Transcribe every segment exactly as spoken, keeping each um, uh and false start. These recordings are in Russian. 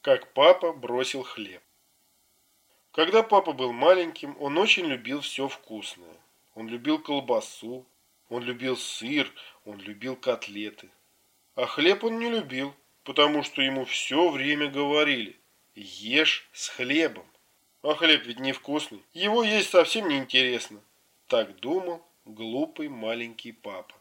Как папа бросил хлеб. Когда папа был маленьким, он очень любил все вкусное. Он любил колбасу, он любил сыр, он любил котлеты. А хлеб он не любил, потому что ему все время говорили: ешь с хлебом. А хлеб ведь невкусный, его есть совсем неинтересно. Так думал глупый маленький папа.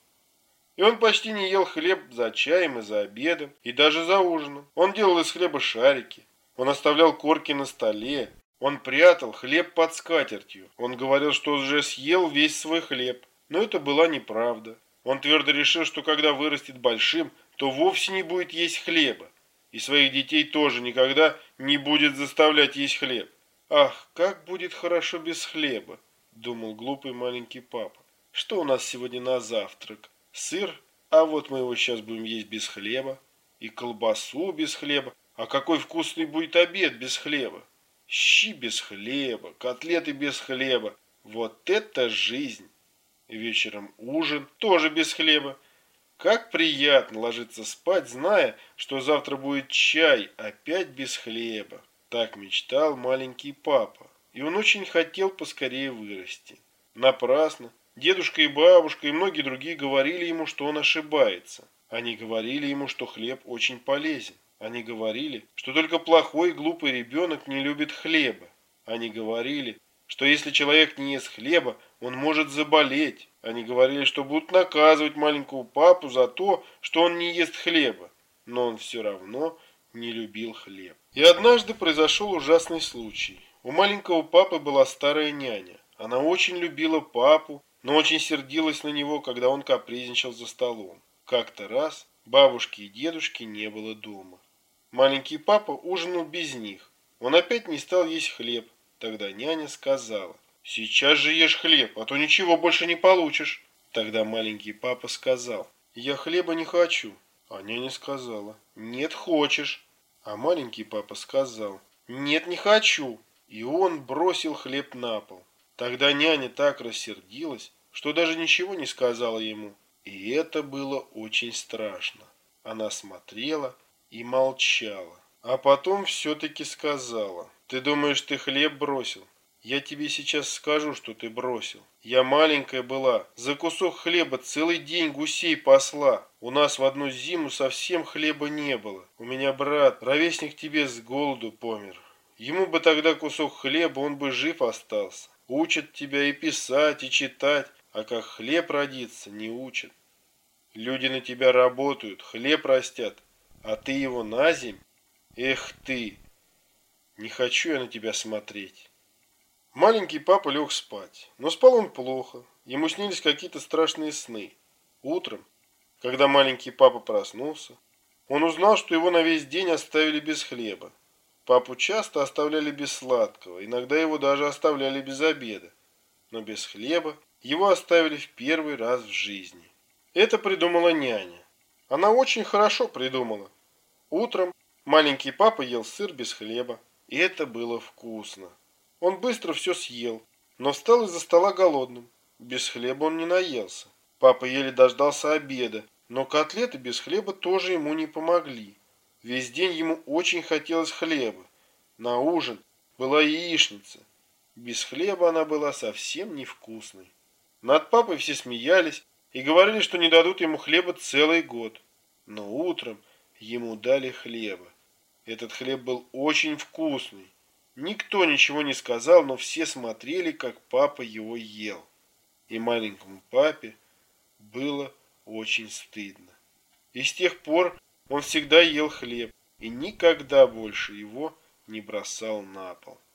И он почти не ел хлеб за чаем и за обедом, и даже за ужином. Он делал из хлеба шарики, он оставлял корки на столе, он прятал хлеб под скатертью. Он говорил, что уже съел весь свой хлеб, но это была неправда. Он твердо решил, что когда вырастет большим, то вовсе не будет есть хлеба, и своих детей тоже никогда не будет заставлять есть хлеб. «Ах, как будет хорошо без хлеба!» – думал глупый маленький папа. «Что у нас сегодня на завтрак? Сыр, а вот мы его сейчас будем есть без хлеба, и колбасу без хлеба, а какой вкусный будет обед без хлеба! Щи без хлеба, котлеты без хлеба, вот это жизнь! Вечером ужин тоже без хлеба. Как приятно ложиться спать, зная, что завтра будет чай опять без хлеба!» Так мечтал маленький папа, и он очень хотел поскорее вырасти. Напрасно. Дедушка и бабушка и многие другие говорили ему, что он ошибается. Они говорили ему, что хлеб очень полезен. Они говорили, что только плохой и глупый ребенок не любит хлеба. Они говорили, что если человек не ест хлеба, он может заболеть. Они говорили, что будут наказывать маленького папу за то, что он не ест хлеба. Но он все равно не любил хлеб. И однажды произошел ужасный случай. У маленького папы была старая няня. Она очень любила папу, но очень сердилась на него, когда он капризничал за столом. Как-то раз бабушки и дедушки не было дома. Маленький папа ужинал без них. Он опять не стал есть хлеб. Тогда няня сказала: «Сейчас же ешь хлеб, а то ничего больше не получишь». Тогда маленький папа сказал: «Я хлеба не хочу». А няня сказала: «Нет, хочешь». А маленький папа сказал: «Нет, не хочу». И он бросил хлеб на пол. Тогда няня так рассердилась, что даже ничего не сказала ему. И это было очень страшно. Она смотрела и молчала. А потом все-таки сказала: «Ты думаешь, ты хлеб бросил? Я тебе сейчас скажу, что ты бросил. Я маленькая была, за кусок хлеба целый день гусей пасла. У нас в одну зиму совсем хлеба не было. У меня брат, ровесник тебе, с голоду помер. Ему бы тогда кусок хлеба, он бы жив остался. Учат тебя и писать, и читать, а как хлеб родится, не учат. Люди на тебя работают, хлеб растят, а ты его на земь? Эх ты! Не хочу я на тебя смотреть». Маленький папа лег спать, но спал он плохо, ему снились какие-то страшные сны. Утром, когда маленький папа проснулся, он узнал, что его на весь день оставили без хлеба. Папу часто оставляли без сладкого, иногда его даже оставляли без обеда, но без хлеба его оставили в первый раз в жизни. Это придумала няня. Она очень хорошо придумала. Утром маленький папа ел сыр без хлеба, и это было вкусно. Он быстро все съел, но встал из-за стола голодным. Без хлеба он не наелся. Папа еле дождался обеда, но котлеты без хлеба тоже ему не помогли. Весь день ему очень хотелось хлеба. На ужин была яичница. Без хлеба она была совсем невкусной. Над папой все смеялись и говорили, что не дадут ему хлеба целый год. Но утром ему дали хлеба. Этот хлеб был очень вкусный. Никто ничего не сказал, но все смотрели, как папа его ел. И маленькому папе было очень стыдно. И с тех пор он всегда ел хлеб и никогда больше его не бросал на пол.